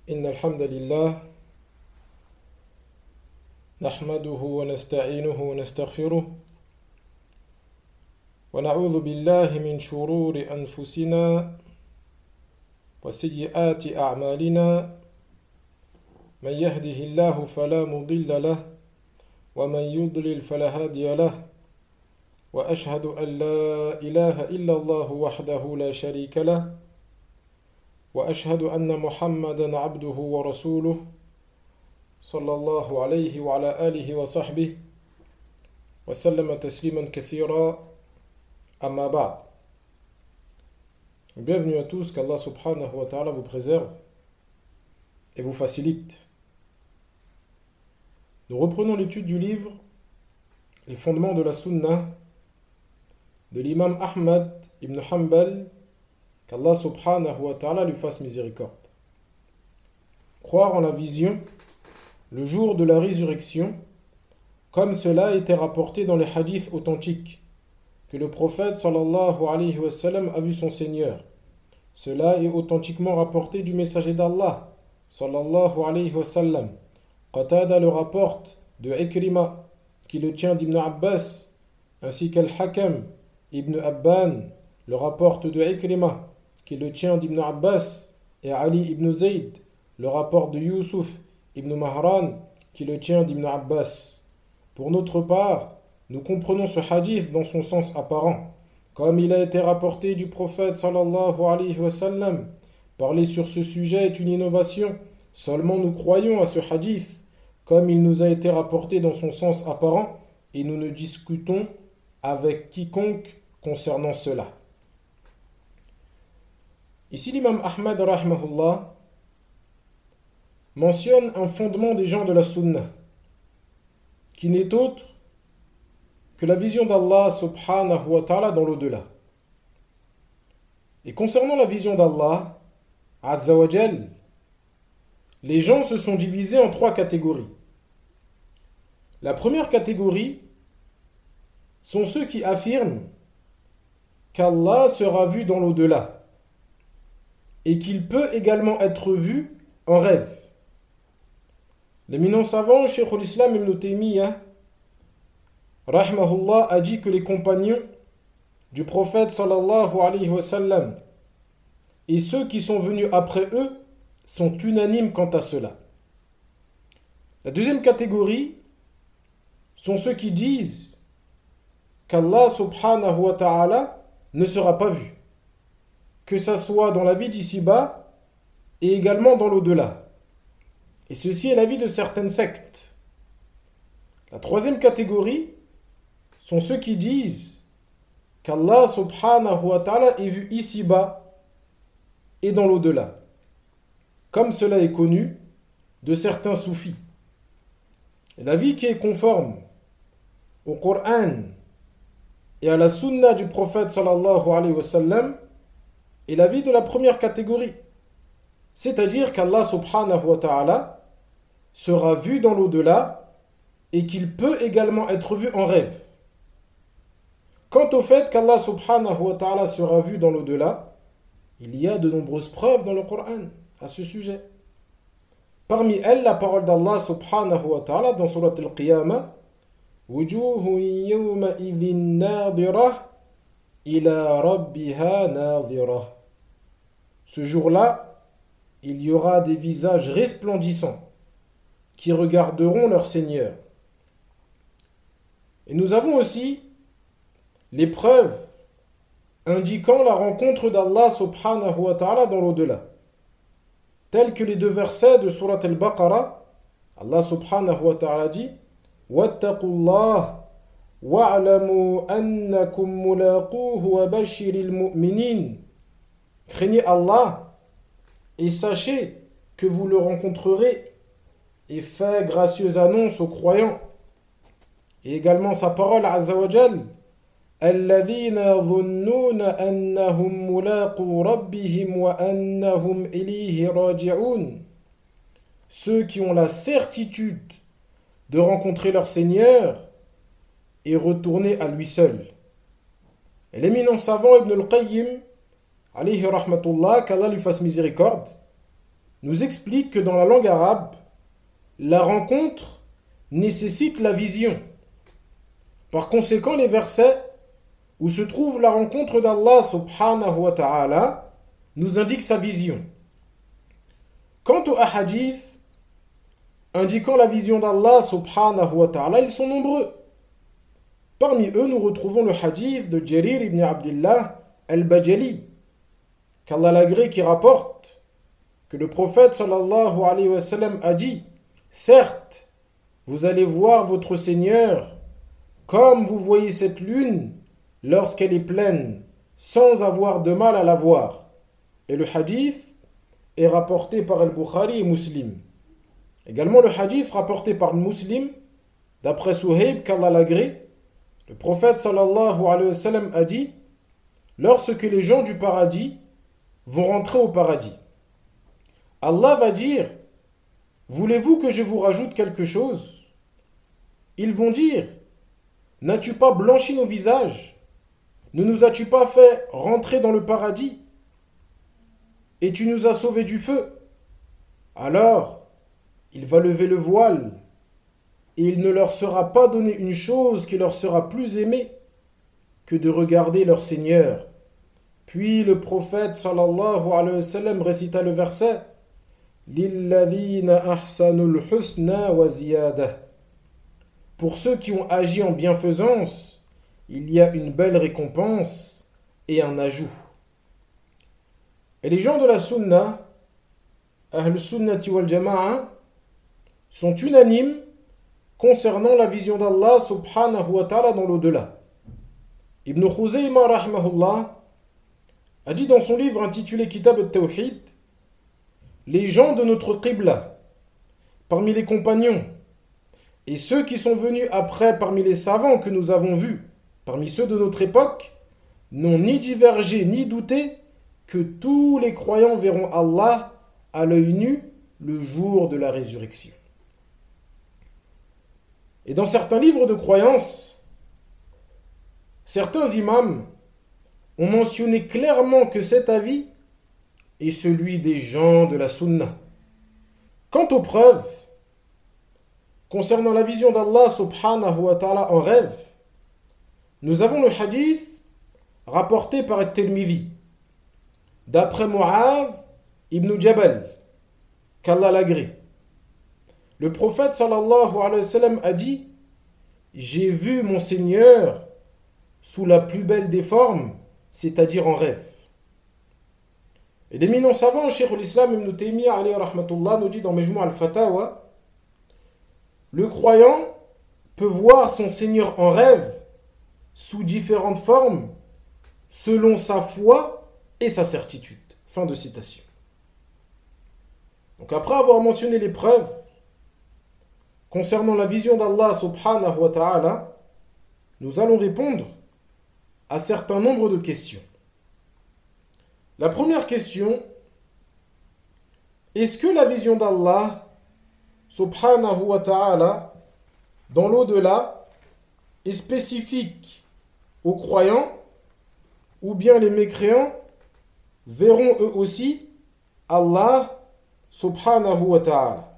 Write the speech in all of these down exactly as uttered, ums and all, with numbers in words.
إن الحمد لله نحمده ونستعينه ونستغفره ونعوذ بالله من شرور أنفسنا وسيئات أعمالنا من يهده الله فلا مضل له ومن يضلل فلا هادي له وأشهد أن لا إله إلا الله وحده لا شريك له وأشهد أن محمدًا عبده ورسوله صلى الله عليه وعلى آله وصحبه وسلم تسليما كثيرا أما بعد. Bienvenue à tous, qu'Allah subhanahu wa ta'ala vous préserve et vous facilite. Nous reprenons l'étude du livre Les fondements de la Sunna de l'imam Ahmad ibn Hanbal, qu'Allah subhanahu wa ta'ala lui fasse miséricorde. Croire en la vision, le jour de la résurrection, comme cela a été rapporté dans les hadiths authentiques, que le prophète sallallahu alayhi wa sallam a vu son Seigneur. Cela est authentiquement rapporté du messager d'Allah sallallahu alayhi wa sallam. Qatada le rapporte de Ikrima, qui le tient d'Ibn Abbas, ainsi qu'Al-Hakam ibn Abban le rapporte de Ikrima, qui le tient d'Ibn Abbas, et Ali ibn Zayd le rapporte de Yusuf ibn Mahran, qui le tient d'Ibn Abbas. Pour notre part, nous comprenons ce hadith dans son sens apparent, comme il a été rapporté du prophète sallallahu alayhi wa sallam. Parler sur ce sujet est une innovation, seulement nous croyons à ce hadith, comme il nous a été rapporté dans son sens apparent, et nous ne discutons avec quiconque concernant cela. Ici, l'imam Ahmad rahimahullah mentionne un fondement des gens de la Sunna, qui n'est autre que la vision d'Allah subhanahu wa ta'ala dans l'au-delà. Et concernant la vision d'Allah, azza wa jal, les gens se sont divisés en trois catégories. La première catégorie sont ceux qui affirment qu'Allah sera vu dans l'au-delà et qu'il peut également être vu en rêve. L'éminent savant, Cheikh al-Islam ibn Taymiyyah, rahimahullah, a dit que les compagnons du prophète sallallahu alayhi wa sallam et ceux qui sont venus après eux sont unanimes quant à cela. La deuxième catégorie sont ceux qui disent qu'Allah subhanahu wa ta'ala ne sera pas vu, que ça soit dans la vie d'ici-bas et également dans l'au-delà. Et ceci est l'avis de certaines sectes. La troisième catégorie sont ceux qui disent qu'Allah subhanahu wa ta'ala est vu ici-bas et dans l'au-delà, comme cela est connu de certains soufis. Et l'avis qui est conforme au Coran et à la sunna du prophète sallallahu alayhi wa sallam est l'avis de la première catégorie, c'est-à-dire qu'Allah subhanahu wa ta'ala sera vu dans l'au-delà et qu'il peut également être vu en rêve. Quant au fait qu'Allah subhanahu wa ta'ala sera vu dans l'au-delà, il y a de nombreuses preuves dans le Coran à ce sujet. Parmi elles, la parole d'Allah subhanahu wa ta'ala dans Surat al-Qiyamah, Wujuhun yawma idhin nadira ila rabbiha nadira. Ce jour-là, il y aura des visages resplendissants qui regarderont leur Seigneur. Et nous avons aussi les preuves indiquant la rencontre d'Allah subhanahu wa ta'ala dans l'au-delà, tels que les deux versets de Surat al-Baqarah. Allah subhanahu wa ta'ala dit Wattaqullah wa'lamu annakum mulaquhu wa bashiril mu'minin. Craignez Allah et sachez que vous le rencontrerez, et fait gracieuse annonce aux croyants. Et également sa parole azza wa jal Alladhina dhunnuna annahum mulaqu rabbihim wa annahum ilayhi raji'un. Ceux qui ont la certitude de rencontrer leur Seigneur et retourner à lui seul. Et l'éminent savant Ibn al-Qayyim alayhi rahmatullah, qu'Allah lui fasse miséricorde, nous explique que dans la langue arabe, la rencontre nécessite la vision. Par conséquent, les versets où se trouve la rencontre d'Allah subhanahu wa ta'ala nous indiquent sa vision. Quant aux ahadith indiquant la vision d'Allah subhanahu wa ta'ala, ils sont nombreux. Parmi eux, nous retrouvons le hadith de Jarir ibn Abdullah al-Bajali, qu'Allah l'agrée, qui rapporte que le prophète sallallahu alayhi wa sallam a dit: certes, vous allez voir votre Seigneur comme vous voyez cette lune lorsqu'elle est pleine, sans avoir de mal à la voir. Et le hadith est rapporté par Al-Bukhari et Muslim. Également le hadith rapporté par Muslim, d'après Suhaib, qu'Allah l'agrée, le prophète sallallahu alayhi wa sallam a dit: lorsque les gens du paradis vont rentrer au paradis, Allah va dire: voulez-vous que je vous rajoute quelque chose? Ils vont dire: n'as-tu pas blanchi nos visages? Ne nous as-tu pas fait rentrer dans le paradis? Et tu nous as sauvés du feu? Alors, il va lever le voile, et il ne leur sera pas donné une chose qui leur sera plus aimée que de regarder leur Seigneur. Puis le prophète sallallahu alayhi wa sallam récita le verset: Lilladhina ahsanul husna wa ziyada. Pour ceux qui ont agi en bienfaisance, il y a une belle récompense et un ajout. Et les gens de la Sunna, Ahl Sunnati wal Jama'a, sont unanimes concernant la vision d'Allah subhanahu wa ta'ala dans l'au-delà. Ibn Khuzayma rahimahullah a dit dans son livre intitulé Kitab al-Tawhid: les gens de notre Qibla, parmi les compagnons, et ceux qui sont venus après parmi les savants que nous avons vus, parmi ceux de notre époque, n'ont ni divergé ni douté que tous les croyants verront Allah à l'œil nu le jour de la résurrection. Et dans certains livres de croyance, certains imams ont mentionné clairement que cet avis est celui des gens de la Sunna. Quant aux preuves concernant la vision d'Allah subhanahu wa ta'ala en rêve, nous avons le hadith rapporté par At-Tirmidhi d'après Mu'adh ibn Jabal, qu'Allah l'agrée. Le prophète sallallahu alayhi wa sallam a dit: j'ai vu mon Seigneur sous la plus belle des formes, c'est-à-dire en rêve. Et l'éminent savant, Cheikh l'Islam ibn Taymiyyah alayhi rahmatullah, nous dit dans Majmu' al-Fatawa: le croyant peut voir son Seigneur en rêve sous différentes formes selon sa foi et sa certitude. Fin de citation. Donc après avoir mentionné les preuves concernant la vision d'Allah subhanahu wa ta'ala, nous allons répondre à certain nombre de questions. La première question: est-ce que la vision d'Allah subhanahu wa ta'ala dans l'au-delà est spécifique aux croyants, ou bien les mécréants verront eux aussi Allah subhanahu wa ta'ala?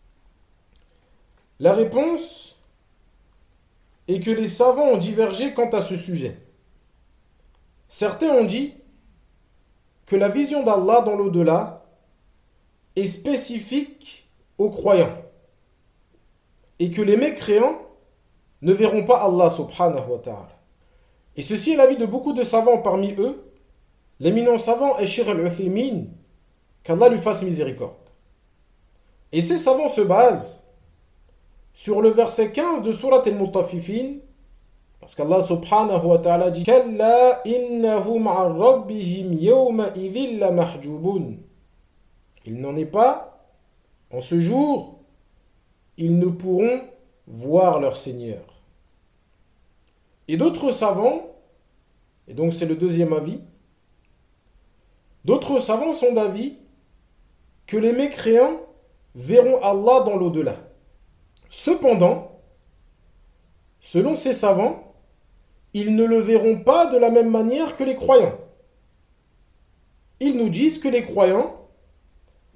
La réponse est que les savants ont divergé quant à ce sujet. Certains ont dit que la vision d'Allah dans l'au-delà est spécifique aux croyants et que les mécréants ne verront pas Allah subhanahu wa ta'ala. Et ceci est l'avis de beaucoup de savants, parmi eux l'éminent savant est Cheikh al-Uthaymin, qu'Allah lui fasse miséricorde. Et ces savants se basent sur le verset quinze de Surat al-Mutaffifin, parce qu'Allah subhanahu wa ta'ala dit: Kalla innahum an rabbihim yawma idhin la mahjubun. Il n'en est pas, en ce jour, ils ne pourront voir leur Seigneur. Et d'autres savants, et donc c'est le deuxième avis, d'autres savants sont d'avis que les mécréants verront Allah dans l'au-delà. Cependant, selon ces savants, ils ne le verront pas de la même manière que les croyants. Ils nous disent que les croyants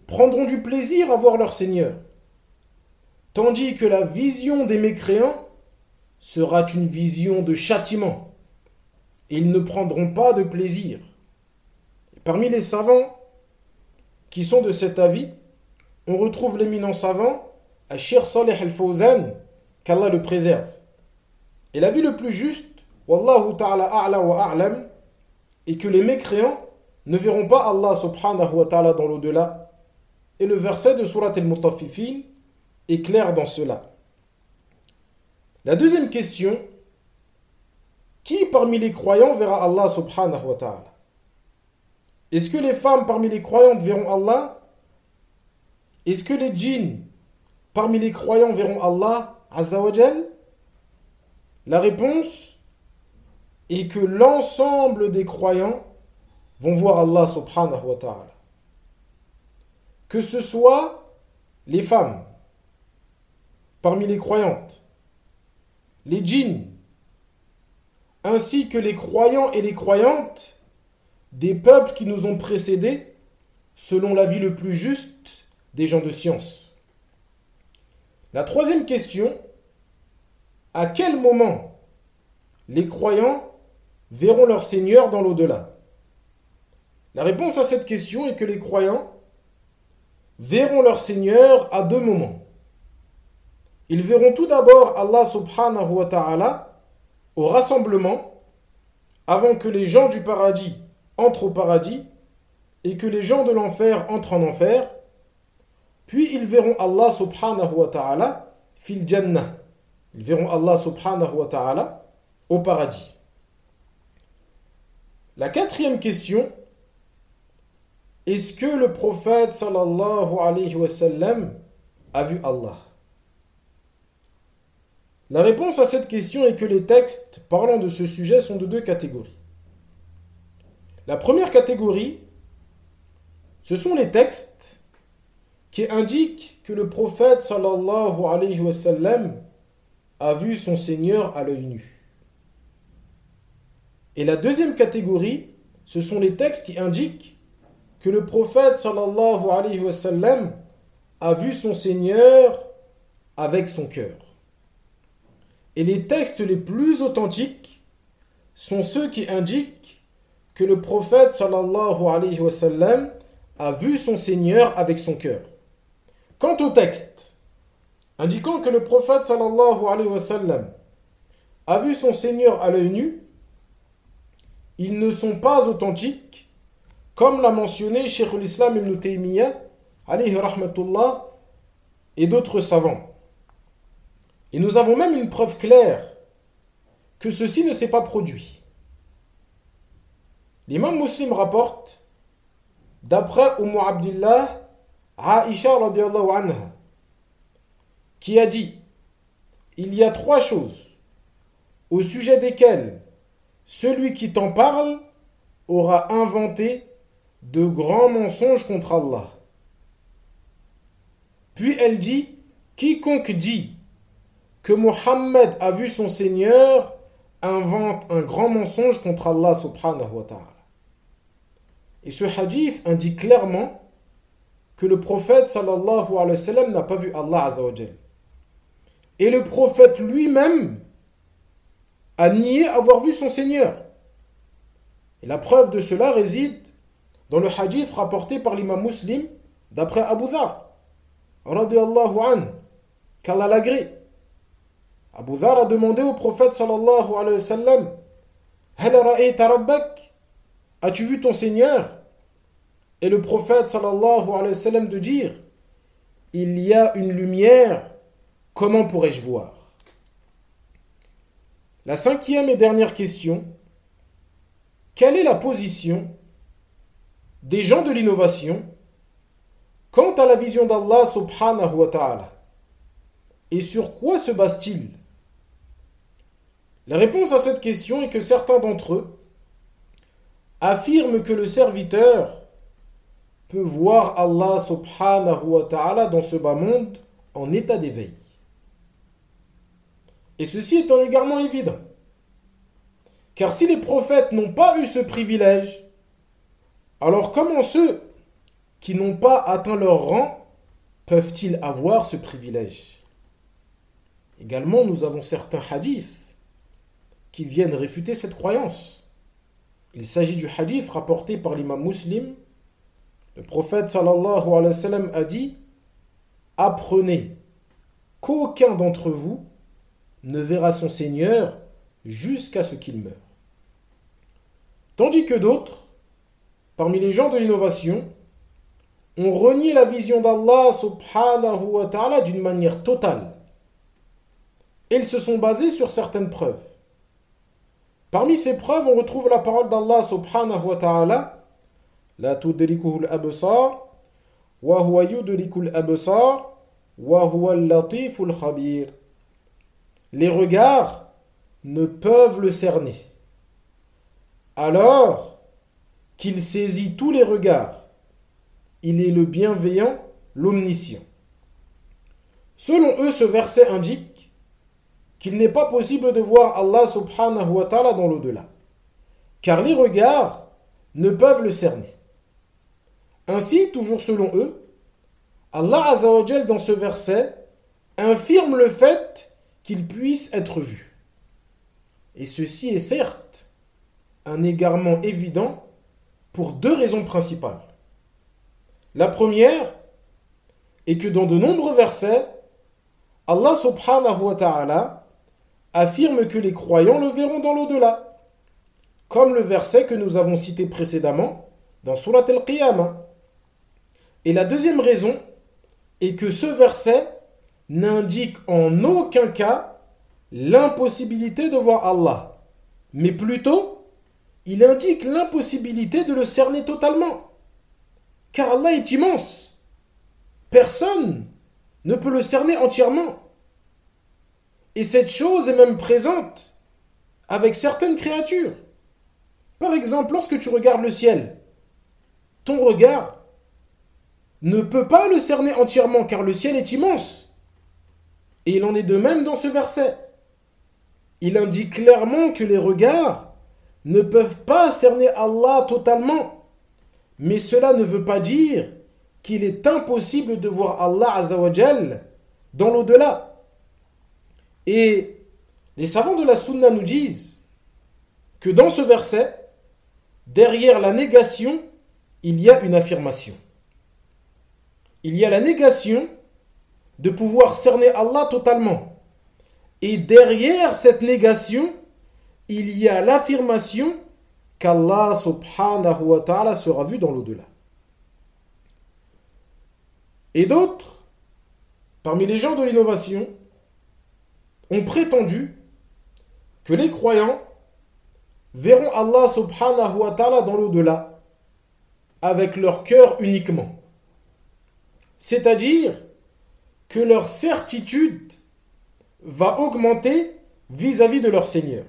prendront du plaisir à voir leur Seigneur, tandis que la vision des mécréants sera une vision de châtiment. Ils ne prendront pas de plaisir. Et parmi les savants qui sont de cet avis, on retrouve l'éminent savant, Cheikh Saleh Al-Fawzan, qu'Allah le préserve. Et l'avis le plus juste, Wallahu ta'ala a'la wa a'lam, est que les mécréants ne verront pas Allah subhanahu wa ta'ala dans l'au-delà. Et le verset de Surat Al-Mutaffifin est clair dans cela. La deuxième question, qui parmi les croyants verra Allah subhanahu wa ta'ala? Est-ce que les femmes parmi les croyantes verront Allah? Est-ce que les djinns parmi les croyants verront Allah azza wa jal? La réponse est que l'ensemble des croyants vont voir Allah subhanahu wa ta'ala. Que ce soit les femmes parmi les croyantes, les djinns, ainsi que les croyants et les croyantes des peuples qui nous ont précédés, selon l'avis le plus juste des gens de science. La troisième question, à quel moment les croyants verront leur Seigneur dans l'au-delà? La réponse à cette question est que les croyants verront leur Seigneur à deux moments. Ils verront tout d'abord Allah subhanahu wa ta'ala au rassemblement, avant que les gens du paradis entrent au paradis et que les gens de l'enfer entrent en enfer. Puis ils verront Allah subhanahu wa ta'ala fil jannah. Ils verront Allah subhanahu wa ta'ala au paradis. La quatrième question, est-ce que le prophète sallallahu alayhi wa sallam a vu Allah? La réponse à cette question est que les textes parlant de ce sujet sont de deux catégories. La première catégorie, ce sont les textes qui indiquent que le prophète sallallahu alayhi wa sallam a vu son Seigneur à l'œil nu. Et la deuxième catégorie, ce sont les textes qui indiquent que le prophète sallallahu alayhi wa sallam a vu son Seigneur avec son cœur. Et les textes les plus authentiques sont ceux qui indiquent que le prophète sallallahu alayhi wa sallam a vu son Seigneur avec son cœur. Quant aux textes indiquant que le prophète sallallahu alayhi wa sallam a vu son Seigneur à l'œil nu, ils ne sont pas authentiques, comme l'a mentionné Cheikh l'Islam ibn Taymiyyah, alayhi rahmatullah, et d'autres savants. Et nous avons même une preuve claire que ceci ne s'est pas produit. L'imam Muslim rapporte, d'après Umm Abdillah, Aisha radiyallahu anha, qui a dit, il y a trois choses au sujet desquelles celui qui t'en parle aura inventé de grands mensonges contre Allah. Puis elle dit, quiconque dit que Mohammed a vu son Seigneur invente un grand mensonge contre Allah subhanahu wa ta'ala. Et ce hadith indique clairement que le prophète sallallahu alayhi wa sallam n'a pas vu Allah azza wa jal. Et le prophète lui-même a nié avoir vu son Seigneur. Et la preuve de cela réside dans le hadith rapporté par l'imam Muslim d'après Abu Dhar radiyallahu anhu, qu'Allah l'agrée. Abu Dhar a demandé au prophète sallallahu alayhi wa sallam, Hal ra'ayta rabbak? As-tu vu ton Seigneur? Et le prophète sallallahu alayhi wa sallam de dire, il y a une lumière, comment pourrais-je voir? La cinquième et dernière question, quelle est la position des gens de l'innovation quant à la vision d'Allah subhanahu wa ta'ala? Et sur quoi se base-t-il? La réponse à cette question est que certains d'entre eux affirment que le serviteur peut voir Allah subhanahu wa ta'ala dans ce bas monde en état d'éveil. Et ceci étant également évident. Car si les prophètes n'ont pas eu ce privilège, alors comment ceux qui n'ont pas atteint leur rang peuvent-ils avoir ce privilège? Également, nous avons certains hadiths qui viennent réfuter cette croyance. Il s'agit du hadith rapporté par l'imam Muslim. Le prophète sallallahu alayhi wa sallam a dit: apprenez qu'aucun d'entre vous ne verra son Seigneur jusqu'à ce qu'il meure. Tandis que d'autres, parmi les gens de l'innovation, ont renié la vision d'Allah subhanahu wa ta'ala d'une manière totale. Ils se sont basés sur certaines preuves. Parmi ces preuves, on retrouve la parole d'Allah subhanahu wa ta'ala: La tudrikuhu al-absar, wa huwa yudriku al-absar, wa huwa al-latifu al-khabir. Les regards ne peuvent le cerner, alors qu'il saisit tous les regards. Il est le bienveillant, l'omniscient. Selon eux, ce verset indique qu'il n'est pas possible de voir Allah subhanahu wa ta'ala dans l'au-delà, car les regards ne peuvent le cerner. Ainsi, toujours selon eux, Allah azza wa jal dans ce verset infirme le fait qu'il puisse être vu. Et ceci est certes un égarement évident pour deux raisons principales. La première est que dans de nombreux versets, Allah subhanahu wa ta'ala affirme que les croyants le verront dans l'au-delà, comme le verset que nous avons cité précédemment dans Surat al-Qiyamah. Et la deuxième raison est que ce verset n'indique en aucun cas l'impossibilité de voir Allah, mais plutôt il indique l'impossibilité de le cerner totalement. Car Allah est immense. Personne ne peut le cerner entièrement. Et cette chose est même présente avec certaines créatures. Par exemple, lorsque tu regardes le ciel, ton regard ne peut pas le cerner entièrement car le ciel est immense. Et il en est de même dans ce verset. Il indique clairement que les regards ne peuvent pas cerner Allah totalement. Mais cela ne veut pas dire qu'il est impossible de voir Allah azza wa jal dans l'au-delà. Et les savants de la Sunna nous disent que dans ce verset, derrière la négation, il y a une affirmation. Il y a la négation de pouvoir cerner Allah totalement. Et derrière cette négation, il y a l'affirmation qu'Allah subhanahu wa ta'ala sera vu dans l'au-delà. Et d'autres, parmi les gens de l'innovation, ont prétendu que les croyants verront Allah subhanahu wa ta'ala dans l'au-delà avec leur cœur uniquement. C'est-à-dire que leur certitude va augmenter vis-à-vis de leur Seigneur.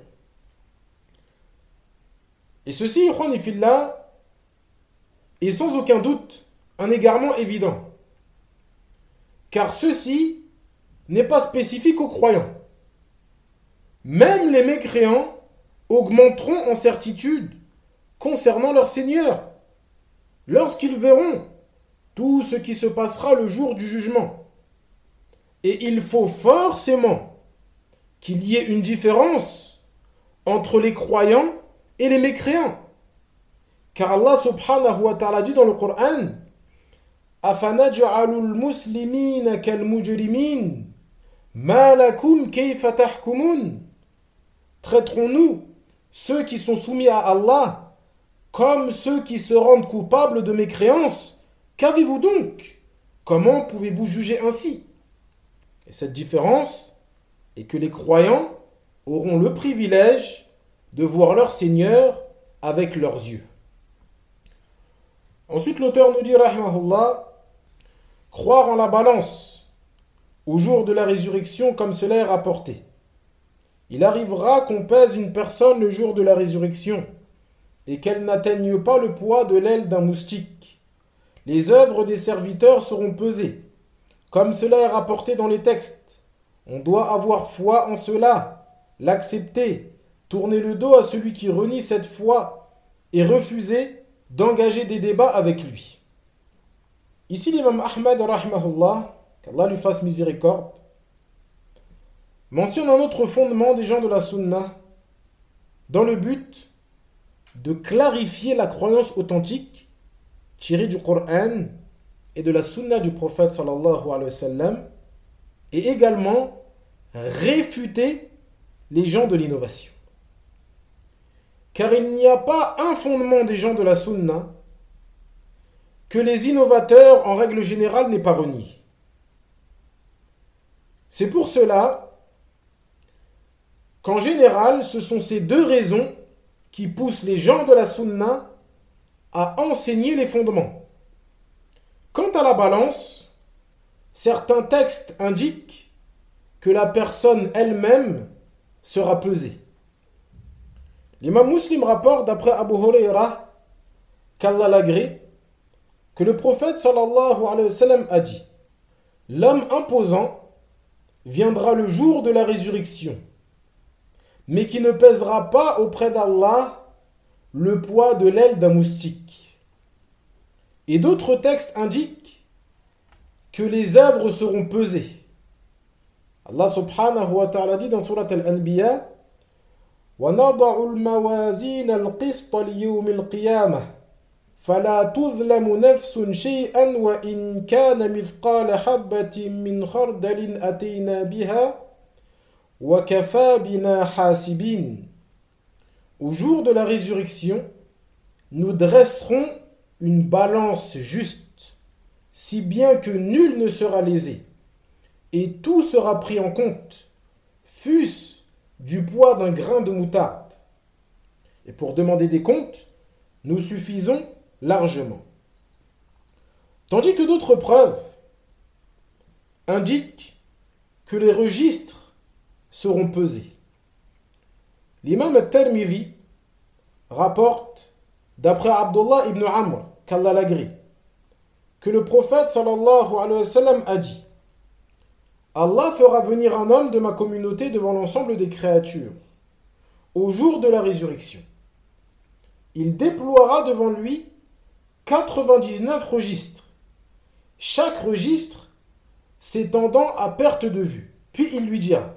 Et ceci, ikhwan fillah, est sans aucun doute un égarement évident. Car ceci n'est pas spécifique aux croyants. Même les mécréants augmenteront en certitude concernant leur Seigneur lorsqu'ils verront tout ce qui se passera le jour du jugement. Et il faut forcément qu'il y ait une différence entre les croyants et les mécréants. Car Allah subhanahu wa ta'ala dit dans le Coran: Afanaj'alul muslimina kal mujrimin ma lakum kayfa tahkumun. Traiterons-nous ceux qui sont soumis à Allah comme ceux qui se rendent coupables de mécréance? Qu'avez-vous donc? Comment pouvez-vous juger ainsi? Et cette différence est que les croyants auront le privilège de voir leur Seigneur avec leurs yeux. Ensuite, l'auteur nous dit, rahimahullah, croire en la balance au jour de la résurrection comme cela est rapporté. Il arrivera qu'on pèse une personne le jour de la résurrection et qu'elle n'atteigne pas le poids de l'aile d'un moustique. Les œuvres des serviteurs seront pesées, comme cela est rapporté dans les textes. On doit avoir foi en cela, l'accepter, tourner le dos à celui qui renie cette foi et refuser d'engager des débats avec lui. Ici, l'imam Ahmad, rahimahullah, qu'Allah lui fasse miséricorde, mentionne un autre fondement des gens de la sunna dans le but de clarifier la croyance authentique tirée du Coran et de la sunna du prophète sallallahu alayhi wa sallam, et également réfuter les gens de l'innovation. Car il n'y a pas un fondement des gens de la sunna que les innovateurs, en règle générale, n'aient pas renié. C'est pour cela qu'en général, ce sont ces deux raisons qui poussent les gens de la sunna à enseigner les fondements. Quant à la balance, certains textes indiquent que la personne elle-même sera pesée. L'imam Muslim rapporte d'après Abu Huraira, qu'Allah l'agrée, que le prophète sallallahu alayhi wa sallam a dit: l'homme imposant viendra le jour de la résurrection, mais qui ne pèsera pas auprès d'Allah le poids de l'aile d'un moustique. Et d'autres textes indiquent que les œuvres seront pesées. Allah subhanahu wa ta'ala dit dans Surat Al-Anbiya: وَنَضَعُ الْمَوَازِينَ الْقِسْطَ لِيَوْمِ الْقِيَامَةِ فَلَا تُظْلَمُ نَفْسٌ شَيْئًا وَإِنْ كَانَ مِثْقَالَ حَبَّةٍ مِّنْ خَرْدَلٍ أَتَيْنَا بِهَا وَكَفَى بِنَا حَاسِبِينَ. Au jour de la résurrection, nous dresserons une balance juste, si bien que nul ne sera lésé, et tout sera pris en compte, fût-ce du poids d'un grain de moutarde. Et pour demander des comptes, nous suffisons largement. Tandis que d'autres preuves indiquent que les registres seront pesés. L'imam al-Tirmidhi rapporte, d'après Abdullah ibn Amr, qu'Allah l'agrée, que le prophète sallallahu alayhi wa sallam a dit: Allah fera venir un homme de ma communauté devant l'ensemble des créatures au jour de la résurrection. Il déploiera devant lui quatre-vingt-dix-neuf registres, chaque registre s'étendant à perte de vue. Puis il lui dira: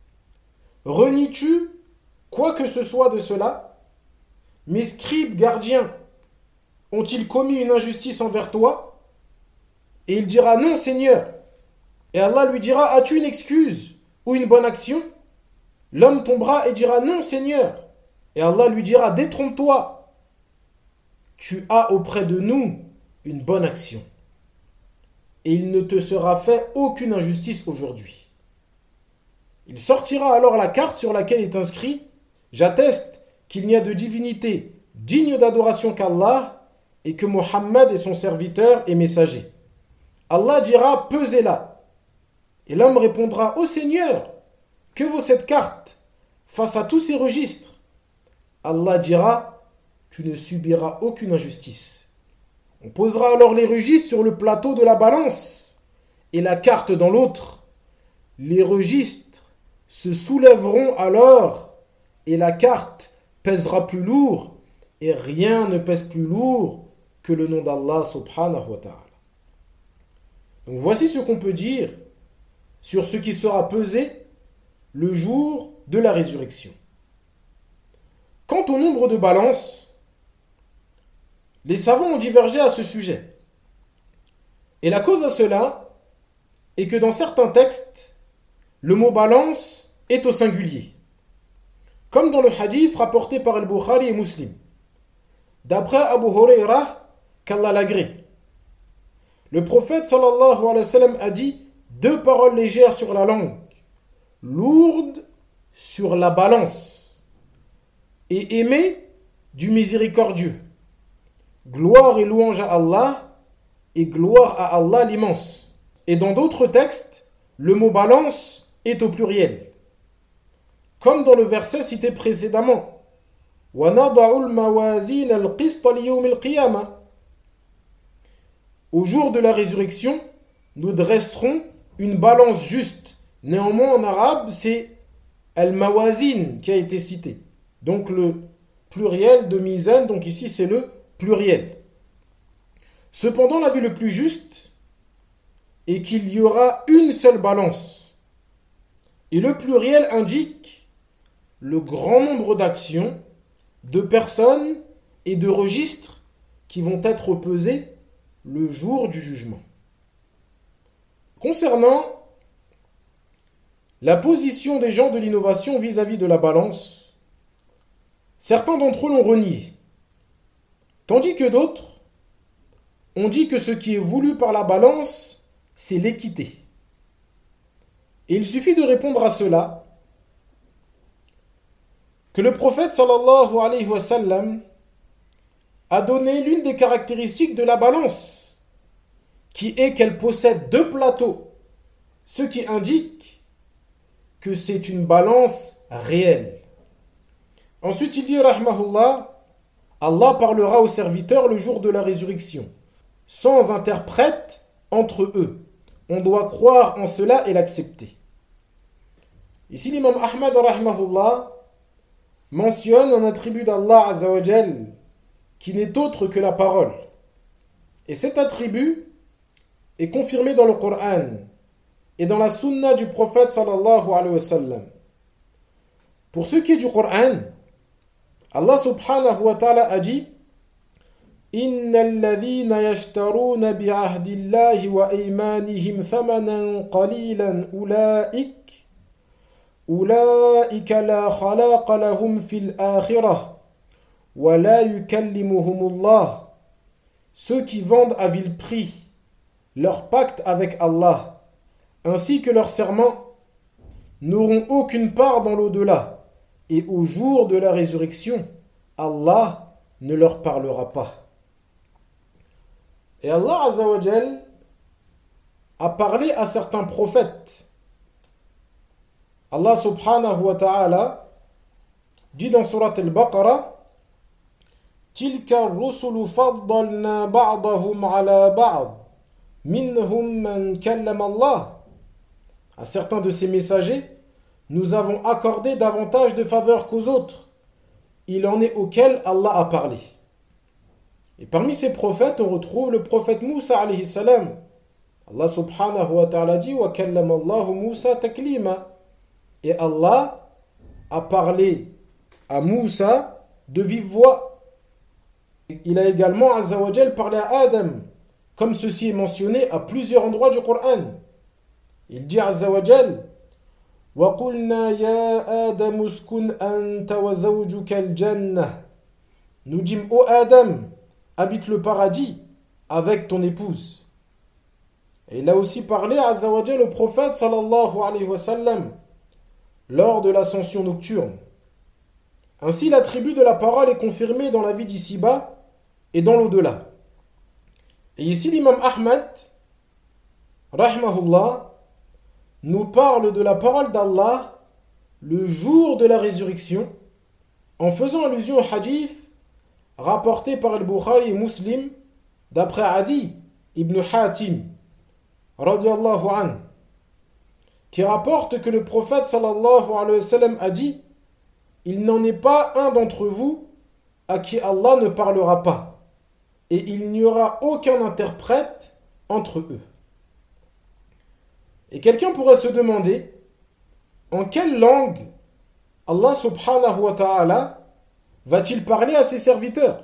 renies-tu quoi que ce soit de cela? Mes scribes gardiens ont-ils commis une injustice envers toi? Et il dira: non, Seigneur. Et Allah lui dira: as-tu une excuse ou une bonne action? L'homme tombera et dira: non, Seigneur. Et Allah lui dira: détrompe-toi. Tu as auprès de nous une bonne action. Et il ne te sera fait aucune injustice aujourd'hui. Il sortira alors la carte sur laquelle est inscrit: j'atteste qu'il n'y a de divinité digne d'adoration qu'Allah et que Mohammed est son serviteur et messager. Allah dira: pesez-la. Et l'homme répondra: ô Seigneur, que vaut cette carte face à tous ces registres? Allah dira: tu ne subiras aucune injustice. On posera alors les registres sur le plateau de la balance et la carte dans l'autre. Les registres se soulèveront alors et la carte pèsera plus lourd, et rien ne pèse plus lourd que le nom d'Allah subhanahu wa ta'ala. Donc voici ce qu'on peut dire sur ce qui sera pesé le jour de la résurrection. Quant au nombre de balances, les savants ont divergé à ce sujet. Et la cause à cela est que dans certains textes, le mot balance est au singulier. Comme dans le hadith rapporté par Al-Bukhari et Muslim, d'après Abu Huraira, qu'Allah l'agrée. Le prophète sallallahu alayhi wa sallam a dit: deux paroles légères sur la langue, lourdes sur la balance, et aimées du miséricordieux. Gloire et louange à Allah, et gloire à Allah l'immense. Et dans d'autres textes, le mot balance est au pluriel. Comme dans le verset cité précédemment: وَنَضَعُ الْمَوَازِينَ الْقِسْطَ لِيَوْمِ الْقِيَامَةِ. Au jour de la résurrection, nous dresserons une balance juste. Néanmoins, en arabe, c'est al-mawazin qui a été cité. Donc le pluriel de mizan, donc ici c'est le pluriel. Cependant, l'avis le plus juste et qu'il y aura une seule balance. Et le pluriel indique le grand nombre d'actions, de personnes et de registres qui vont être pesés le jour du jugement. Concernant la position des gens de l'innovation vis-à-vis de la balance, certains d'entre eux l'ont renié, tandis que d'autres ont dit que ce qui est voulu par la balance, c'est l'équité. Et il suffit de répondre à cela que le prophète sallallahu alayhi wa sallam a donné l'une des caractéristiques de la balance, qui est qu'elle possède deux plateaux, ce qui indique que c'est une balance réelle. Ensuite, il dit, rahmahullah, Allah parlera aux serviteurs le jour de la résurrection, sans interprète entre eux. On doit croire en cela et l'accepter. Ici, l'imam Ahmad, rahmahullah, mentionne un attribut d'Allah azza wa jal qui n'est autre que la parole. Et cet attribut est confirmé dans le Coran et dans la sunna du prophète sallallahu alayhi wa sallam. Pour ce qui est du Coran, Allah subhanahu wa ta'ala a dit إن الذين يشترون بعهد الله وأيمانهم ثمنا قليلا أولئك أولئك لا خلاق لهم في الآخرة ولا يكلمهم الله. Ceux qui vendent à vil prix leur pacte avec Allah ainsi que leur serment n'auront aucune part dans l'au-delà, et au jour de la résurrection, Allah ne leur parlera pas. Et Allah Azza wa Jal a parlé à certains prophètes. Allah subhanahu wa ta'ala dit dans surat al-Baqarah Tilka ar-rusulu faddalna ba'dahum ala ba'd minhum man kallama Allah. À certains de ces messagers, nous avons accordé davantage de faveurs qu'aux autres. Il en est auquel Allah a parlé. Et parmi ces prophètes, on retrouve le prophète Moussa alayhi salam. Allah subhanahu wa ta'ala dit wa kallama Allahu Moussa taklima. Et Allah a parlé à Moussa de vive voix. Il a également azza wa jal parlé à Adam, comme ceci est mentionné à plusieurs endroits du Coran. Il dit azza wa jal wa qulna ya Adam uskun anta wa zawjuka al-jannah. Nous dîmes ô Adam, habite le paradis avec ton épouse. Et il a aussi parlé azza wa jal au prophète sallallahu alayhi wa sallam lors de l'ascension nocturne. Ainsi, l'attribut de la parole est confirmé dans la vie d'ici-bas et dans l'au-delà. Et ici, l'imam Ahmad, rahmahullah, nous parle de la parole d'Allah le jour de la résurrection, en faisant allusion au hadith rapporté par Al-Bukhari et Muslim d'après Adi ibn Hatim, radiyallahu anhu, qui rapporte que le prophète sallallahu alayhi wa sallam a dit « Il n'en est pas un d'entre vous à qui Allah ne parlera pas, et il n'y aura aucun interprète entre eux. » Et quelqu'un pourrait se demander en quelle langue Allah subhanahu wa ta'ala va-t-il parler à ses serviteurs?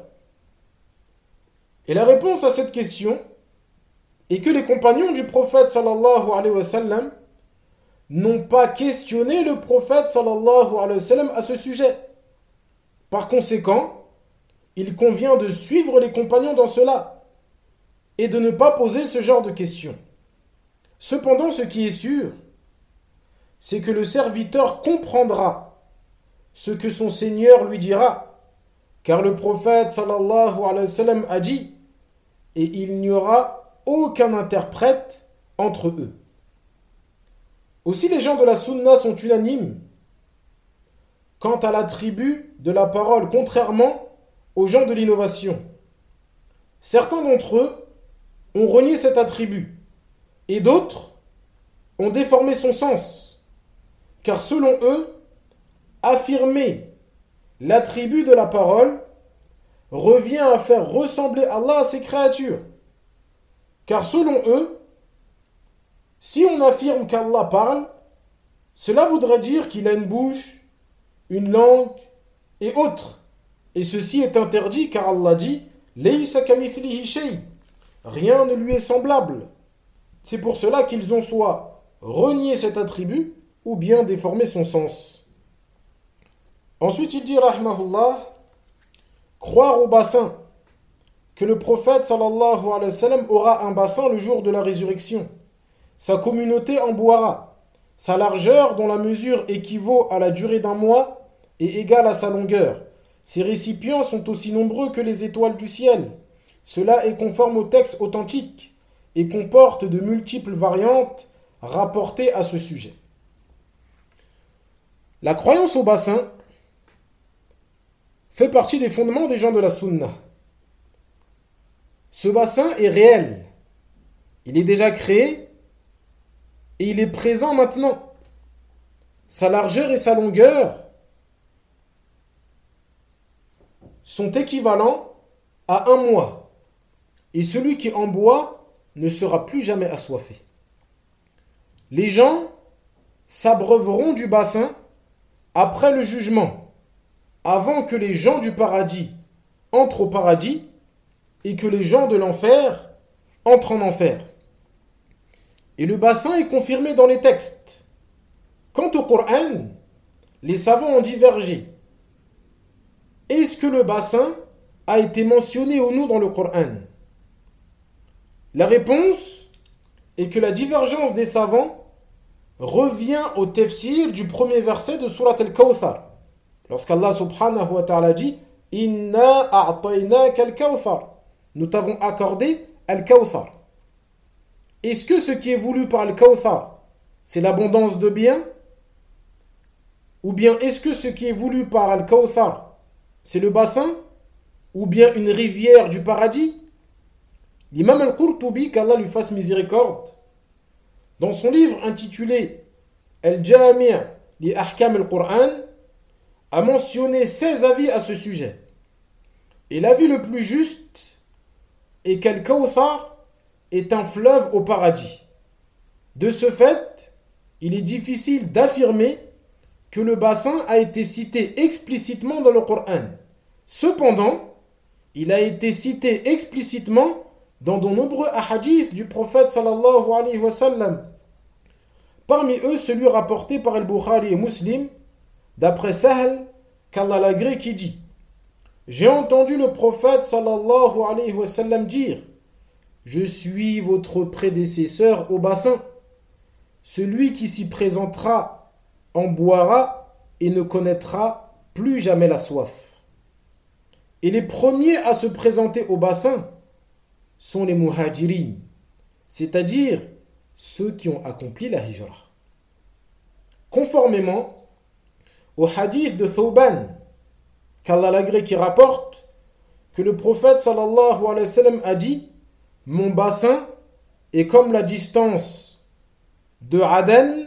Et la réponse à cette question est que les compagnons du prophète sallallahu alayhi wa sallam n'ont pas questionné le prophète sallallahu alayhi wa sallam à ce sujet. Par conséquent, il convient de suivre les compagnons dans cela et de ne pas poser ce genre de questions. Cependant, ce qui est sûr, c'est que le serviteur comprendra ce que son Seigneur lui dira, car le prophète sallallahu alayhi wa sallam a dit « Et il n'y aura aucun interprète entre eux. » Aussi, les gens de la sunna sont unanimes quant à l'attribut de la parole, contrairement aux gens de l'innovation. Certains d'entre eux ont renié cet attribut et d'autres ont déformé son sens, car selon eux, affirmer l'attribut de la parole revient à faire ressembler Allah à ses créatures, car selon eux, Si on affirme qu'Allah parle, cela voudrait dire qu'il a une bouche, une langue et autres. Et ceci est interdit car Allah dit « Laysa kamithlihi shay » Rien ne lui est semblable. C'est pour cela qu'ils ont soit renié cet attribut ou bien déformé son sens. Ensuite il dit rahimahullah, croire au bassin, que le prophète sallallahu alayhi wa sallam aura un bassin le jour de la résurrection. Sa communauté en boira. Sa largeur dont la mesure équivaut à la durée d'un mois est égale à sa longueur. Ses récipients sont aussi nombreux que les étoiles du ciel. Cela est conforme au texte authentique et comporte de multiples variantes rapportées à ce sujet. La croyance au bassin fait partie des fondements des gens de la Sunna. Ce bassin est réel. Il est déjà créé et il est présent maintenant. Sa largeur et sa longueur sont équivalents à un mois. Et celui qui en boit ne sera plus jamais assoiffé. Les gens s'abreuveront du bassin après le jugement, avant que les gens du paradis entrent au paradis et que les gens de l'enfer entrent en enfer. Et le bassin est confirmé dans les textes. Quant au Coran, les savants ont divergé. Est-ce que le bassin a été mentionné ou non dans le Coran? La réponse est que la divergence des savants revient au tafsir du premier verset de Surat Al-Kawthar. Lorsqu'Allah subhanahu wa ta'ala dit « Inna a'taynaka al-Kawthar » Nous t'avons accordé Al-Kawthar. Est-ce que ce qui est voulu par Al-Kawthar, c'est l'abondance de biens? Ou bien est-ce que ce qui est voulu par Al-Kawthar, c'est le bassin? Ou bien une rivière du paradis? L'imam Al-Qurtubi, qu'Allah lui fasse miséricorde, dans son livre intitulé Al-Jami' li Ahkam al-Qur'an, a mentionné seize avis à ce sujet. Et l'avis le plus juste est qu'Al-Kawthar est un fleuve au paradis. De ce fait, il est difficile d'affirmer que le bassin a été cité explicitement dans le Coran. Cependant, il a été cité explicitement dans de nombreux hadiths du prophète sallallahu alayhi wa sallam. Parmi eux, celui rapporté par Al-Bukhari et Muslim, d'après Sahl, qu'Allah l'agrée, qui dit « J'ai entendu le prophète sallallahu alayhi wa sallam dire « Je suis votre prédécesseur au bassin. Celui qui s'y présentera en boira et ne connaîtra plus jamais la soif. » Et les premiers à se présenter au bassin sont les muhajirin, c'est-à-dire ceux qui ont accompli la hijra. Conformément au hadith de Thawban, qu'Allah l'agrée, qui rapporte que le prophète sallallahu alayhi wa sallam a dit « Mon bassin est comme la distance de Aden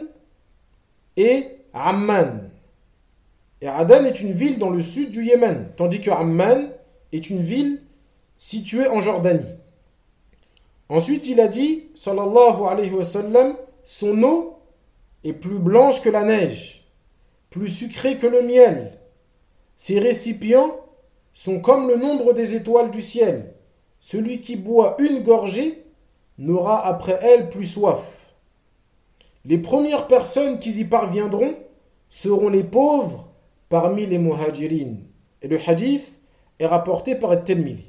et Amman. » Et Aden est une ville dans le sud du Yémen, tandis que Amman est une ville située en Jordanie. Ensuite, il a dit, sallallahu alayhi wa sallam, son eau est plus blanche que la neige, plus sucrée que le miel. Ses récipients sont comme le nombre des étoiles du ciel. Celui qui boit une gorgée n'aura après elle plus soif. Les premières personnes qui y parviendront seront les pauvres parmi les muhajirin. Et le hadith est rapporté par At-Tirmidhi.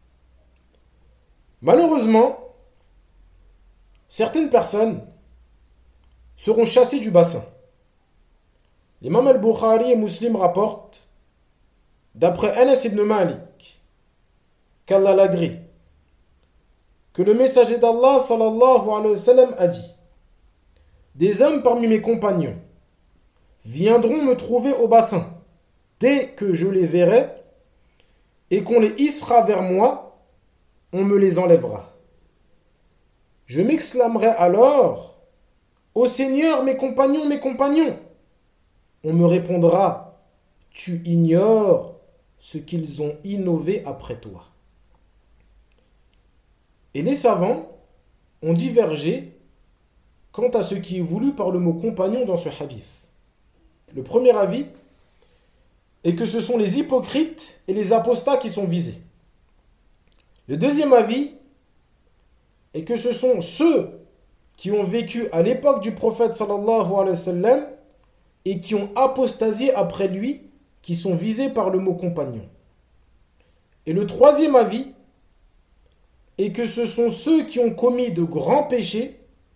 Malheureusement, certaines personnes seront chassées du bassin. L'imam al-Bukhari et Muslim rapportent, d'après Anas ibn Malik, qu'Allah l'agrée, que le messager d'Allah sallallahu alayhi wa sallam a dit « Des hommes parmi mes compagnons viendront me trouver au bassin dès que je les verrai, et qu'on les hissera vers moi, on me les enlèvera. Je m'exclamerai alors, ô Seigneur, mes compagnons, mes compagnons. On me répondra, tu ignores ce qu'ils ont innové après toi. Et les savants ont divergé quant à ce qui est voulu par le mot compagnon dans ce hadith. Le premier avis est que ce sont les hypocrites et les apostats qui sont visés. Le deuxième avis est que ce sont ceux qui ont vécu à l'époque du prophète sallallahu alayhi wa sallam et qui ont apostasié après lui, qui sont visés par le mot compagnon. Et le troisième avis est que ce sont ceux qui ont commis de grands péchés,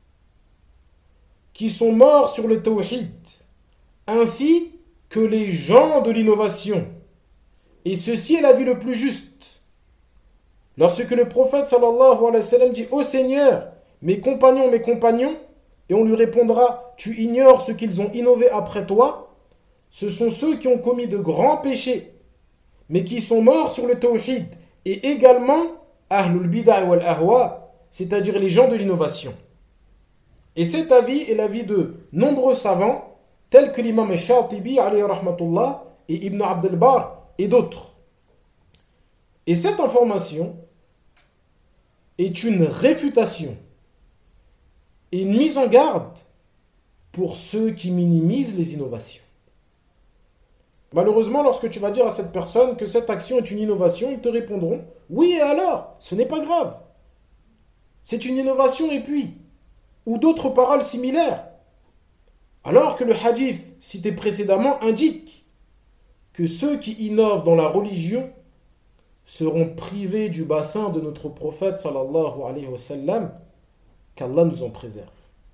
qui sont morts sur le tawhid, ainsi que les gens de l'innovation. Et ceci est l'avis le plus juste. Lorsque le prophète sallallahu alayhi wa sallam dit « Ô Seigneur, mes compagnons, mes compagnons », et on lui répondra « Tu ignores ce qu'ils ont innové après toi », ce sont ceux qui ont commis de grands péchés, mais qui sont morts sur le tawhid, et également Ahlul Bid'a wal Ahwa, c'est-à-dire les gens de l'innovation. Et cet avis est l'avis de nombreux savants, tels que l'imam Shatibi alayhi rahmatullah et Ibn Abd al-Bar et d'autres. Et cette information est une réfutation et une mise en garde pour ceux qui minimisent les innovations. Malheureusement, lorsque tu vas dire à cette personne que cette action est une innovation, ils te répondront « Oui, et alors? Ce n'est pas grave. C'est une innovation et puis ?» ou d'autres paroles similaires. Alors que le hadith cité précédemment indique que ceux qui innovent dans la religion seront privés du bassin de notre prophète sallallahu alayhi wa sallam, qu'Allah nous en préserve.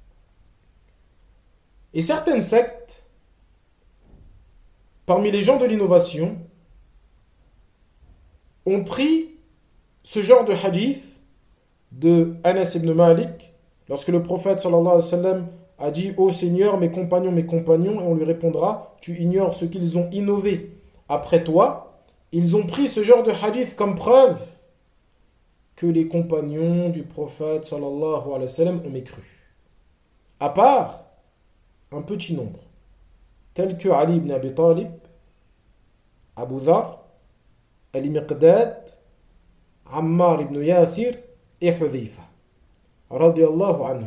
Et certaines sectes, parmi les gens de l'innovation, ont pris ce genre de hadith de Anas ibn Malik, lorsque le prophète sallallahu alayhi wa sallam a dit « Ô Seigneur, mes compagnons, mes compagnons », et on lui répondra « Tu ignores ce qu'ils ont innové après toi », ils ont pris ce genre de hadith comme preuve que les compagnons du prophète sallallahu alayhi wa sallam ont mécru. À part un petit nombre, tels que Ali ibn Abi Talib, Abu Dhar, Al-Miqdad, Ammar ibn Yasir et Hudhayfa, radiyallahu anhum.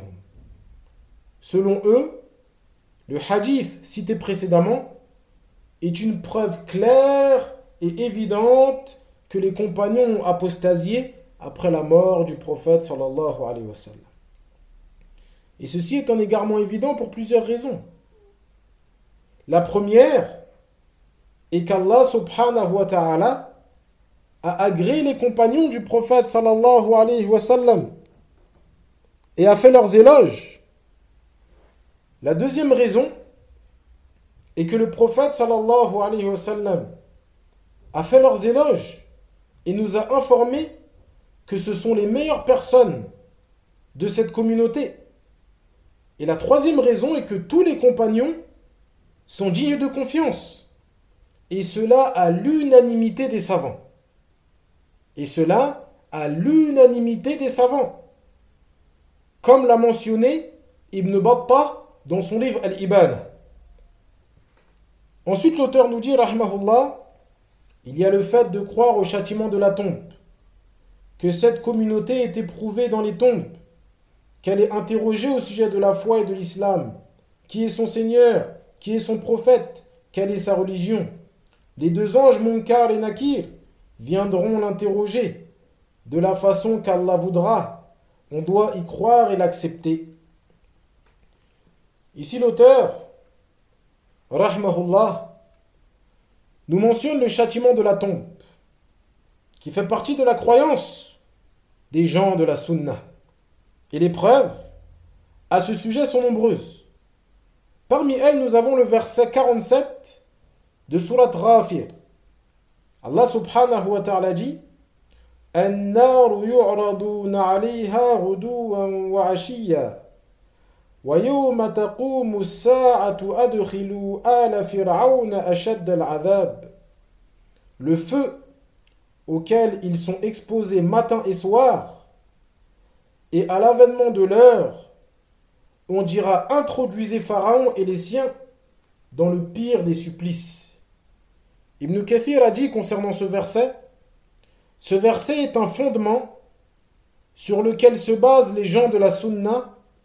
Selon eux, le hadith cité précédemment est une preuve claire et évidente que les compagnons ont apostasié après la mort du prophète sallallahu alayhi wa sallam. Et ceci est un égarement évident pour plusieurs raisons. La première est qu'Allah subhanahu wa ta'ala a agréé les compagnons du prophète sallallahu alayhi wa sallam et a fait leurs éloges. La deuxième raison est que le prophète sallallahu alayhi wa sallam a fait leurs éloges et nous a informé que ce sont les meilleures personnes de cette communauté. Et la troisième raison est que tous les compagnons sont dignes de confiance, et cela à l'unanimité des savants. Et cela à l'unanimité des savants. Comme l'a mentionné Ibn Battah dans son livre Al-Ibana. Ensuite, l'auteur nous dit, rahimahullah, il y a le fait de croire au châtiment de la tombe, que cette communauté est éprouvée dans les tombes, qu'elle est interrogée au sujet de la foi et de l'islam, qui est son Seigneur, qui est son prophète, quelle est sa religion. Les deux anges Munkar et Nakir viendront l'interroger de la façon qu'Allah voudra. On doit y croire et l'accepter. Ici l'auteur, rahmahullah, nous mentionne le châtiment de la tombe, qui fait partie de la croyance des gens de la sunna. Et les preuves à ce sujet sont nombreuses. Parmi elles, nous avons le verset quarante-sept de Surat Ghafir. Allah subhanahu wa ta'ala dit « An-nar yu'raduna 'alayha ghuduwan wa 'ashiyya wa yawma taqumu as-sa'atu adkhilu ala fir'auna ashadda al-'adhab » Le feu auquel ils sont exposés matin et soir, et à l'avènement de l'heure, on dira « Introduisez Pharaon et les siens dans le pire des supplices ». Ibn Kathir a dit concernant ce verset, ce verset est un fondement sur lequel se basent les gens de la sunna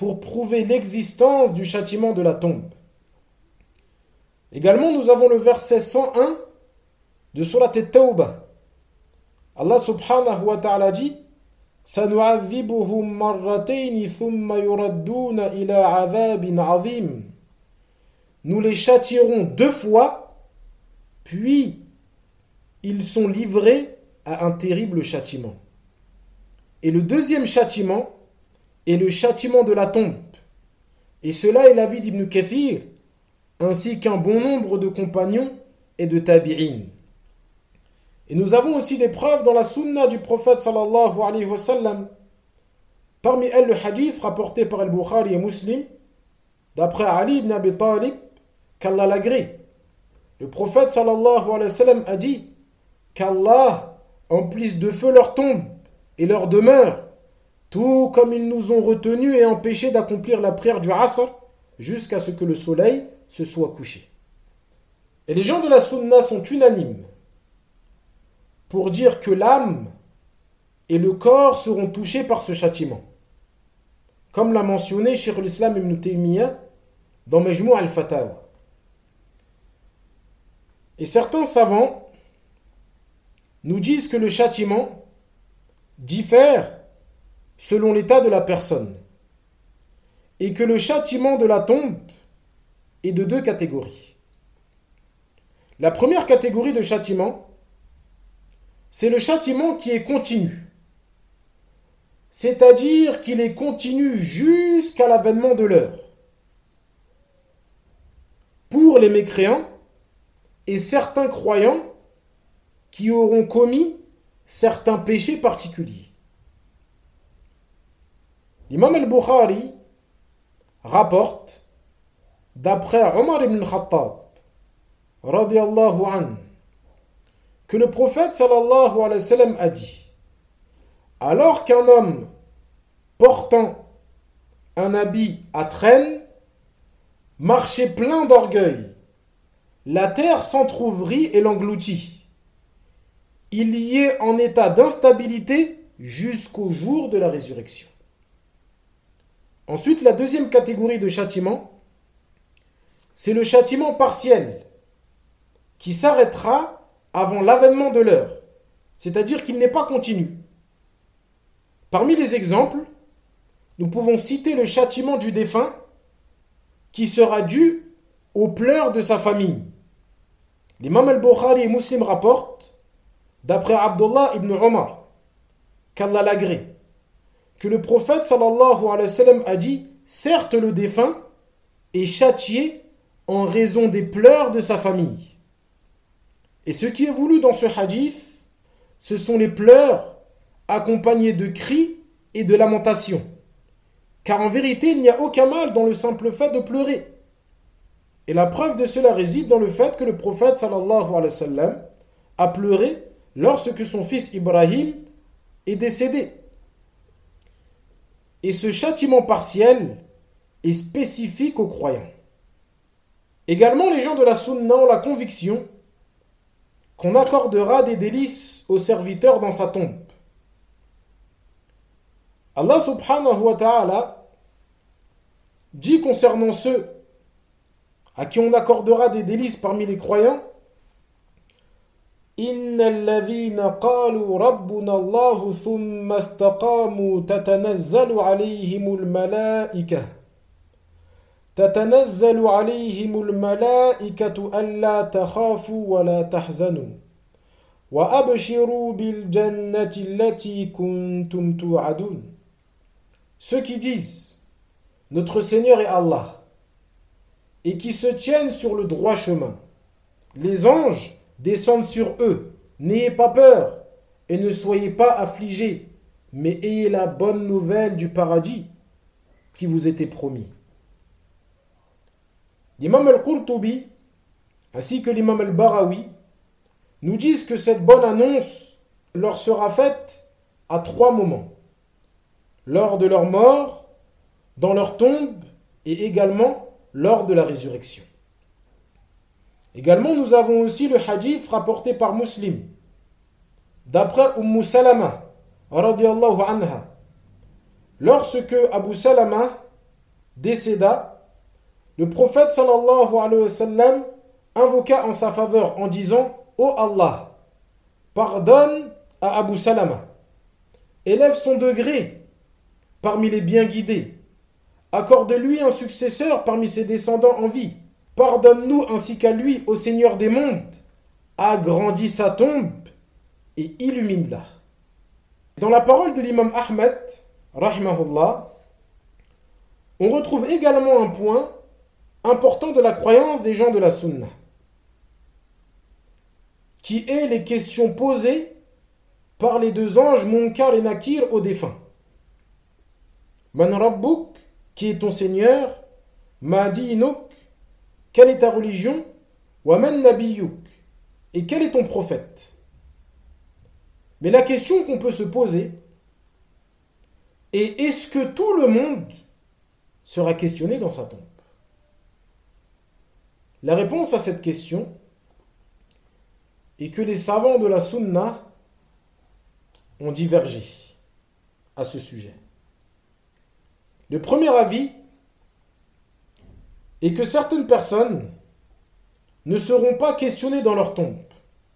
pour prouver l'existence du châtiment de la tombe. Également, nous avons le verset cent un de Surat At-Tawbah. Allah subhanahu wa ta'ala dit سَنُعَذِّبُهُمْ مَرَّتَيْنِ ثُمَّ يُرَدُّونَ إِلَى عَذَابٍ عَظِيمٍ. Nous les châtierons deux fois, puis ils sont livrés à un terrible châtiment. Et le deuxième châtiment est le châtiment de la tombe. Et cela est l'avis d'Ibn Kathir, ainsi qu'un bon nombre de compagnons et de tabi'in. Et nous avons aussi des preuves dans la sunna du prophète sallallahu alayhi wa sallam. Parmi elles le hadith rapporté par Al-Bukhari et Muslim, d'après Ali ibn Abi Talib, qu'Allah l'agrée. Le prophète sallallahu alayhi wa sallam a dit qu'Allah emplisse de feu leur tombe et leur demeure, tout comme ils nous ont retenus et empêchés d'accomplir la prière du Asr jusqu'à ce que le soleil se soit couché. Et les gens de la sunna sont unanimes pour dire que l'âme et le corps seront touchés par ce châtiment, comme l'a mentionné Cheikh l'Islam Ibn Taymiyyah dans Majmou' al-Fatawa. Et certains savants nous disent que le châtiment diffère selon l'état de la personne et que le châtiment de la tombe est de deux catégories. La première catégorie de châtiment, c'est le châtiment qui est continu, c'est-à-dire qu'il est continu jusqu'à l'avènement de l'heure. Pour les mécréants et certains croyants qui auront commis certains péchés particuliers. L'imam al-Bukhari rapporte, d'après Omar ibn Khattab, radiyallahu anhu, que le prophète sallallahu alayhi wa sallam a dit: alors qu'un homme portant un habit à traîne marchait plein d'orgueil, la terre s'entr'ouvrit et l'engloutit. Il y est en état d'instabilité jusqu'au jour de la résurrection. Ensuite, la deuxième catégorie de châtiment, c'est le châtiment partiel, qui s'arrêtera avant l'avènement de l'heure, c'est-à-dire qu'il n'est pas continu. Parmi les exemples, nous pouvons citer le châtiment du défunt qui sera dû aux pleurs de sa famille. L'imam al-Bukhari et Muslim rapportent, d'après Abdullah ibn Omar, qu'Allah l'agrée, que le prophète sallallahu alayhi wa sallam a dit: certes le défunt est châtié en raison des pleurs de sa famille. Et ce qui est voulu dans ce hadith, ce sont les pleurs accompagnés de cris et de lamentations. Car en vérité, il n'y a aucun mal dans le simple fait de pleurer. Et la preuve de cela réside dans le fait que le prophète sallallahu alayhi wa sallam a pleuré lorsque son fils Ibrahim est décédé. Et ce châtiment partiel est spécifique aux croyants. Également, les gens de la sunna ont la conviction qu'on accordera des délices au serviteur dans sa tombe. Allah subhanahu wa ta'ala dit concernant ceux à qui on accordera des délices parmi les croyants: Innal ladhina qalu rabbuna Allah thumma istaqamu tatanazzalu alayhimul malaika tatanazzalu alayhimul malaikatu alla takhafu wa la tahzanu wa abshiru bil jannati allati kuntum tu'adun. Ceux qui disent notre Seigneur est Allah et qui se tiennent sur le droit chemin, les anges descendent sur eux. N'ayez pas peur et ne soyez pas affligés, mais ayez la bonne nouvelle du paradis qui vous était promis. L'imam al-Qurtubi ainsi que l'imam al-Barawi nous disent que cette bonne annonce leur sera faite à trois moments: lors de leur mort, dans leur tombe et également lors de la résurrection. Également, nous avons aussi le hadith rapporté par Muslim, d'après Umm Salama, radiyallahu anha, lorsque Abu Salama décéda, le prophète sallallahu alayhi wa sallam invoqua en sa faveur en disant: Ô Allah, pardonne à Abu Salama, élève son degré parmi les bien guidés, accorde-lui un successeur parmi ses descendants en vie, pardonne-nous ainsi qu'à lui, au Seigneur des mondes, agrandis sa tombe et illumine-la. Dans la parole de l'imam Ahmed, rahimahullah, on retrouve également un point important de la croyance des gens de la Sunna, qui est les questions posées par les deux anges Munkar et Nakir aux défunts. Man Rabbuk, qui est ton Seigneur? Ma dinuk, quelle est ta religion? Wa man nabiyuk, et quel est ton prophète? Mais la question qu'on peut se poser est: est-ce que tout le monde sera questionné dans sa tombe? La réponse à cette question est que les savants de la Sunna ont divergé à ce sujet. Le premier avis est que certaines personnes ne seront pas questionnées dans leur tombe.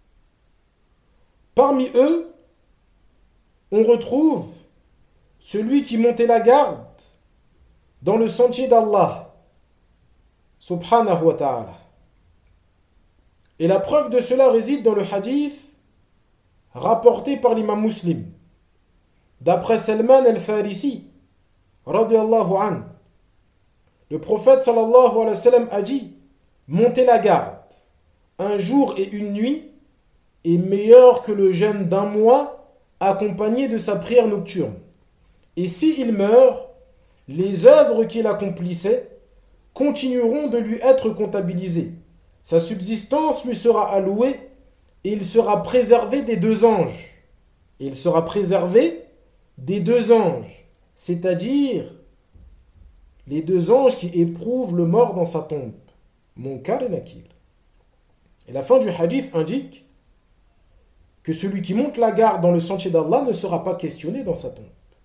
Parmi eux, on retrouve celui qui montait la garde dans le sentier d'Allah, subhanahu wa ta'ala. Et la preuve de cela réside dans le hadith rapporté par l'imam Muslim, d'après Salman al-Farisi, radiyallahu anhu. Le prophète sallallahu alayhi wa sallam a dit: montez la garde, un jour et une nuit est meilleur que le jeûne d'un mois accompagné de sa prière nocturne. Et s'il meurt, les œuvres qu'il accomplissait continueront de lui être comptabilisées. Sa subsistance lui sera allouée et il sera préservé des deux anges. Et il sera préservé des deux anges, c'est-à-dire les deux anges qui éprouvent le mort dans sa tombe, Munkar et Nakir. Et la fin du hadith indique que celui qui monte la garde dans le sentier d'Allah ne sera pas questionné dans sa tombe.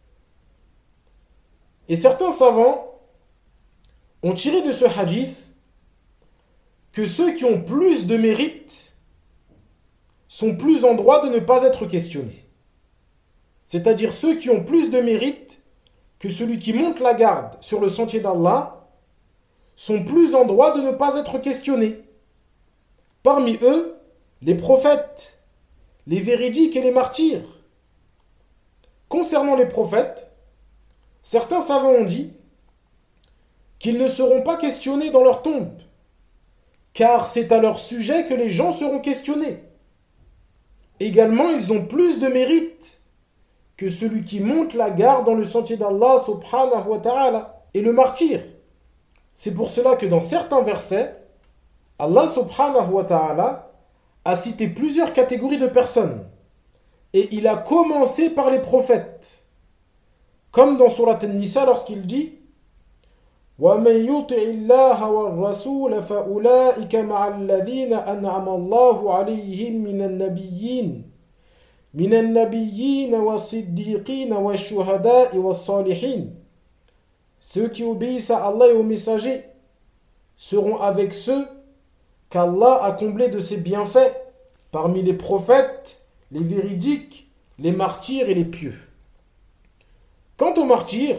Et certains savants ont tiré de ce hadith que ceux qui ont plus de mérite sont plus en droit de ne pas être questionnés. C'est-à-dire ceux qui ont plus de mérite que celui qui monte la garde sur le sentier d'Allah sont plus en droit de ne pas être questionnés. Parmi eux, les prophètes, les véridiques et les martyrs. Concernant les prophètes, certains savants ont dit qu'ils ne seront pas questionnés dans leur tombe, car c'est à leur sujet que les gens seront questionnés. Également, ils ont plus de mérite que celui qui monte la garde dans le sentier d'Allah subhanahu wa ta'ala et le martyr. C'est pour cela que dans certains versets, Allah subhanahu wa ta'ala a cité plusieurs catégories de personnes. Et il a commencé par les prophètes. Comme dans Surat An-Nisa lorsqu'il dit: وَمَنْ يُطِعِ اللَّهَ وَالرَّسُولَ فَأُولَٰئِكَ مَعَ الَّذِينَ أَنْعَمَ اللَّهُ عَلَيْهِمْ مِنَ النَّبِيِّينَ مِنَ النَّبِيِّينَ وَالصِّدِّيقِينَ وَالشُّهَدَاءِ وَالصَّالِحِينَ. Ceux qui obéissent à Allah et aux messagers seront avec ceux qu'Allah a comblés de ses bienfaits, parmi les prophètes, les véridiques, les martyrs et les pieux. Quant aux martyrs,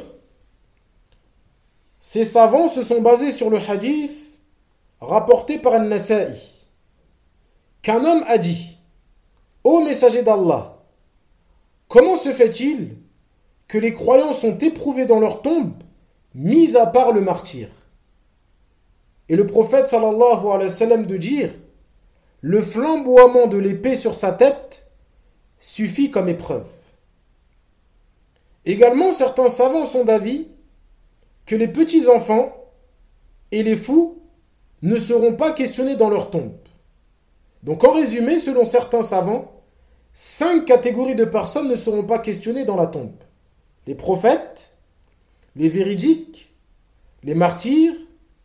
ces savants se sont basés sur le hadith rapporté par An-Nasa'i, qu'un homme a dit: Ô messager d'Allah, comment se fait-il que les croyants sont éprouvés dans leur tombe, mis à part le martyr? Et le prophète sallallahu alayhi wa sallam de dire: le flamboiement de l'épée sur sa tête suffit comme épreuve. Également, certains savants sont d'avis que les petits-enfants et les fous ne seront pas questionnés dans leur tombe. Donc en résumé, selon certains savants, cinq catégories de personnes ne seront pas questionnées dans la tombe: les prophètes, les véridiques, les martyrs,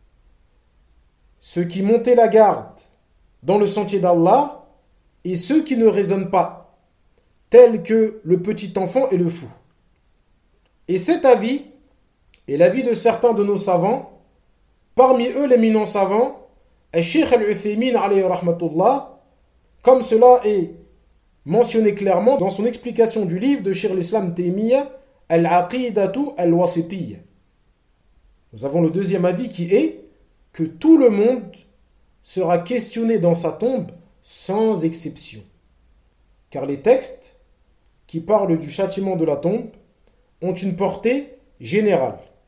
ceux qui montaient la garde dans le sentier d'Allah et ceux qui ne raisonnent pas, tels que le petit enfant et le fou. Et cet avis et l'avis de certains de nos savants, parmi eux l'éminent savant, Al-Sheikh Al-Uthaymin alayhi rahmatullah, comme cela est mentionné clairement dans son explication du livre de Cheikh l'Islam Taymiyyah, Al-Aqidatu Al-Wasitiyya. Nous avons le deuxième avis qui est que tout le monde sera questionné dans sa tombe sans exception. Car les textes qui parlent du châtiment de la tombe ont une portée générale.